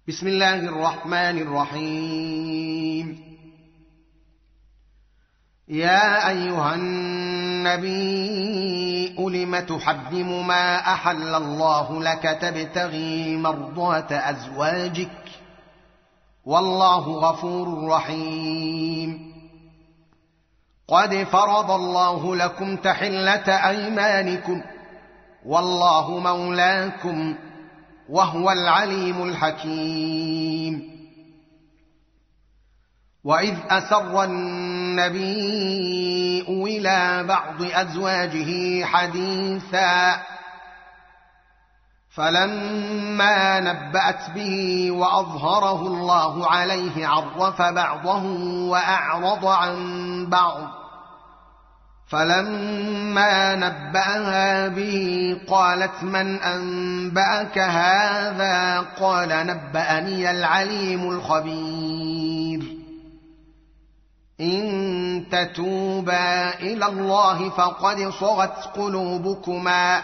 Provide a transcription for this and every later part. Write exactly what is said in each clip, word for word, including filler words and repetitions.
بسم الله الرحمن الرحيم. يا أيها النبي لم تحرم ما أحل الله لك تبتغي مرضات أزواجك والله غفور رحيم. قد فرض الله لكم تحلة أيمانكم والله مولاكم وهو العليم الحكيم. وإذ أسر النبي إلى بعض أزواجه حديثا فلما نبأت به وأظهره الله عليه عرف بعضه وأعرض عن بعض، فلما نبأها به قالت من أنبأك هذا؟ قال نبأني العليم الخبير. إن تتوبا إلى الله فقد صغت قلوبكما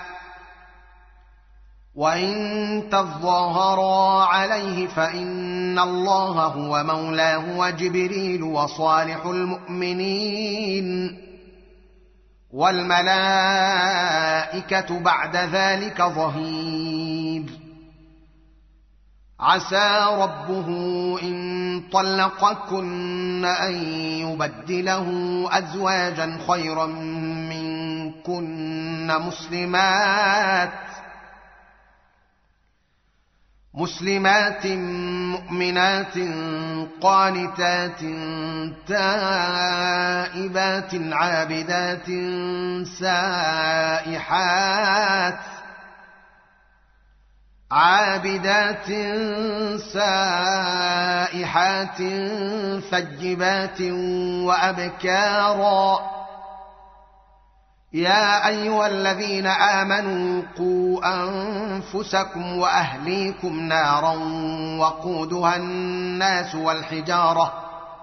وإن تظاهرا عليه فإن الله هو مولاه وجبريل وصالح المؤمنين والملائكة بعد ذلك ظهير. عسى ربه إن طلقكن أن يبدله أزواجا خيرا منكن مسلمات مسلمات مؤمنات قانتات تائبات عابدات سائحات عابدات سائحات ثيبات وأبكارا. يا أيها الذين آمنوا قوا أنفسكم وأهليكم نارا وقودها الناس والحجارة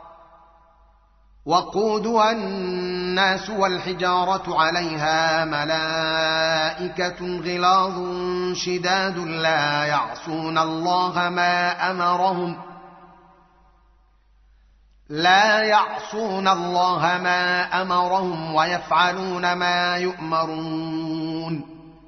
وقودها الناس والحجارة عليها ملائكة غلاظ شداد لا يعصون الله ما أمرهم لا يعصون الله ما أمرهم ويفعلون ما يؤمرون.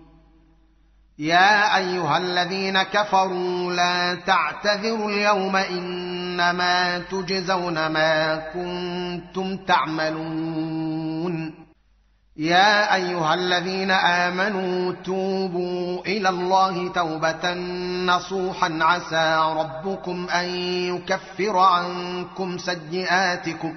يا أيها الذين كفروا لا تعتذروا اليوم إنما تجزون ما كنتم تعملون. يا أيها الذين آمنوا توبوا إلى الله توبة نصوحا عسى ربكم أن يكفر عنكم سيئاتكم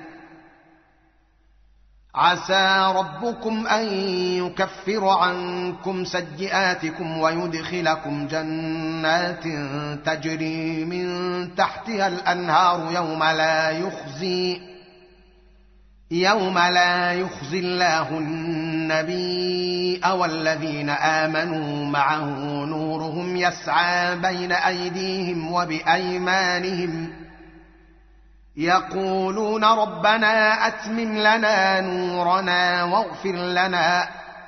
عسى ربكم أن يكفر عنكم سيئاتكم ويدخلكم جنات تجري من تحتها الأنهار يوم لا يخزي يوم لا يخزي الله النبي والذين آمنوا معه نورهم يسعى بين أيديهم وبأيمانهم يقولون ربنا أتمم لنا نورنا واغفر لنا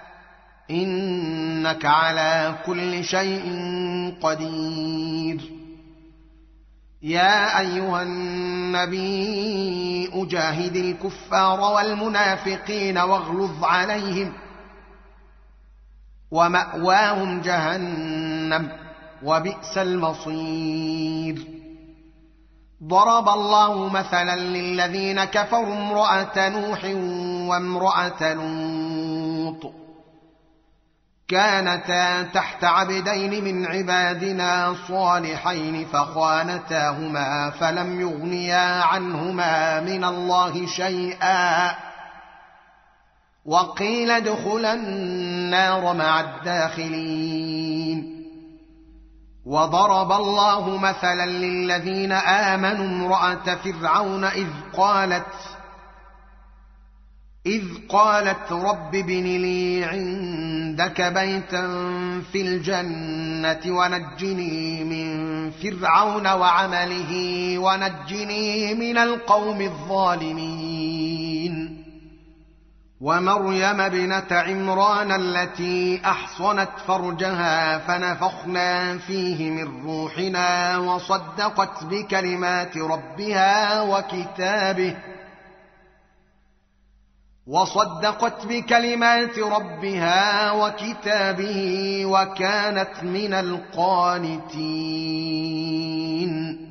إنك على كل شيء قدير. يا أيها النبي أجاهد الكفار والمنافقين واغلظ عليهم ومأواهم جهنم وبئس المصير. ضرب الله مثلا للذين كفروا امرأة نوح وامرأة لوط كانتا تحت عبدين من عبادنا صالحين فخانتاهما فلم يغنيا عنهما من الله شيئا وقيل ادخلا النار مع الداخلين. وضرب الله مثلا للذين آمنوا امرأة فرعون إذ قالت إذ قالت رب ابن لي عندك بيتا في الجنة ونجني من فرعون وعمله ونجني من القوم الظالمين. ومريم ابنة عمران التي أحصنت فرجها فنفخنا فيه من روحنا وصدقت بكلمات ربها وكتابه وصدقت بكلمات ربها وكتابه وكانت من القانتين